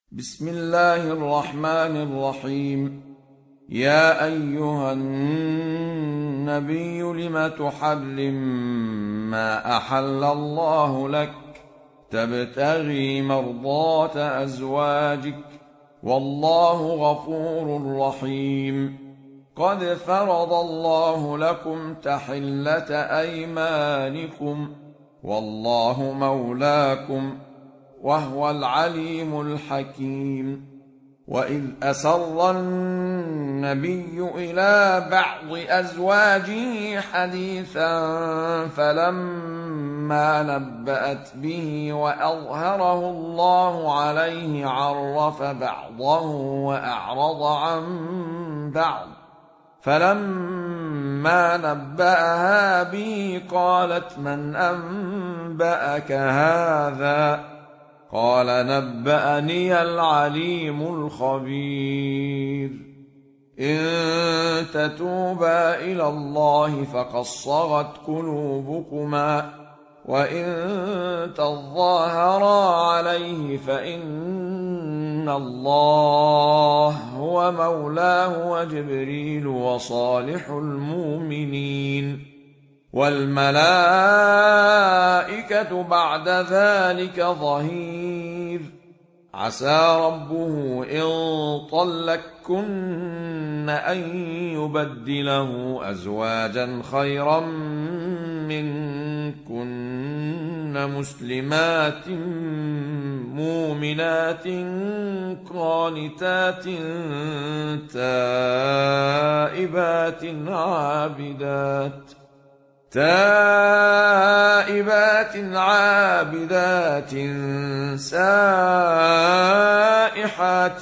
بسم الله الرحمن الرحيم. يا أيها النبي لم تحرم ما أحل الله لك تبتغي مرضات أزواجك والله غفور رحيم. قد فرض الله لكم تحلة أيمانكم والله مولاكم وهو العليم الحكيم. وإذ أسر النبي إلى بعض أزواجه حديثا فلما نبأت به وأظهره الله عليه عرف بعضه وأعرض عن بعض، فلما نبأها به قالت من أنبأك هذا؟ قال نبأني العليم الخبير. إن تتوبا إلى الله فقد صغت قلوبكما وإن تظاهرا عليه فإن الله هو مولاه وجبريل وصالح المؤمنين والملائكة بعد ذلك ظهير. عسى ربه إن طلقكن أن يبدله أزواجا خيرا منكن مسلمات مؤمنات قانتات تائبات عابدات سائحات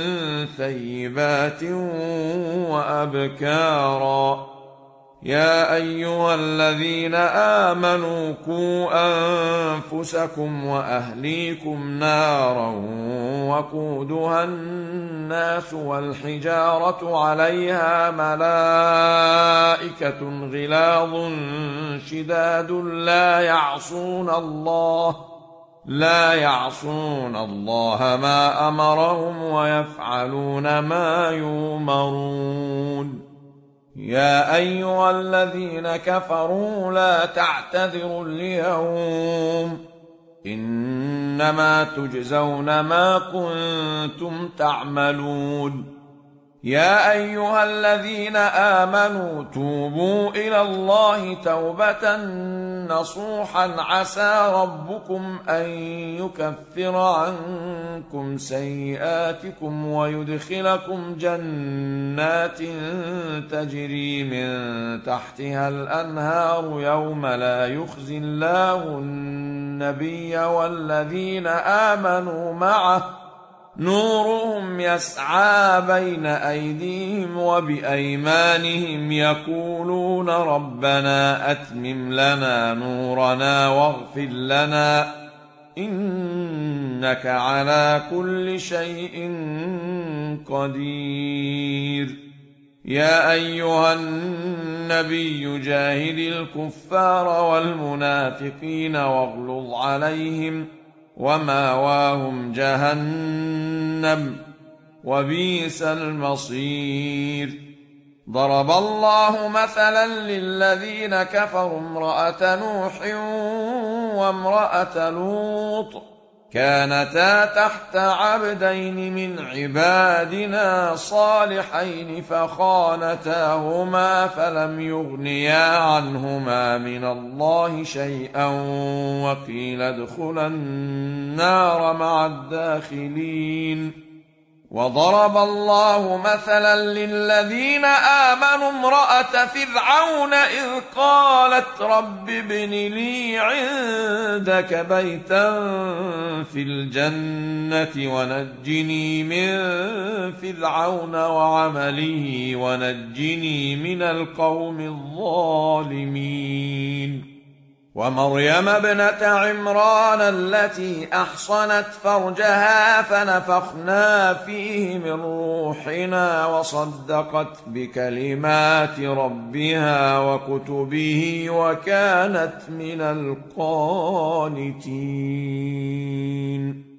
ثيبات وأبكارا. يا أيها الذين آمنوا قوا أنفسكم وأهليكم نارا وقودها الناس والحجارة عليها ملائكة غلاظ شداد لا يعصون الله ما أمرهم ويفعلون ما يؤمرون. يا أيها الذين كفروا لا تعتذروا اليوم إنما تجزون ما كنتم تعملون. يا أيها الذين آمنوا توبوا إلى الله توبة نصوحا عسى ربكم أن يكفر عنكم سيئاتكم ويدخلكم جنات تجري من تحتها الأنهار يوم لا يخزي الله النبي والذين آمنوا معه نورهم يسعى بين أيديهم وبأيمانهم يقولون ربنا أتمم لنا نورنا واغفر لنا إنك على كل شيء قدير. يا أيها النبي جاهد الكفار والمنافقين واغلظ عليهم ومأواهم جهنم وبئس المصير. ضرب الله مثلا للذين كفروا امرأة نوح وامرأة لوط كانتا تحت عبدين من عبادنا صالحين فخانتاهما فلم يغنيا عنهما من الله شيئا وقيل ادخلا النار مع الداخلين. وضرب الله مثلا للذين آمنوا امرأة فرعون إذ قالت رب ابن لي عندك بيتا في الجنة ونجني من فرعون وعمله ونجني من القوم الظالمين. ومريم ابنة عمران التي أحصنت فرجها فنفخنا فيه من روحنا وصدقت بكلمات ربها وكتبه وكانت من القانتين.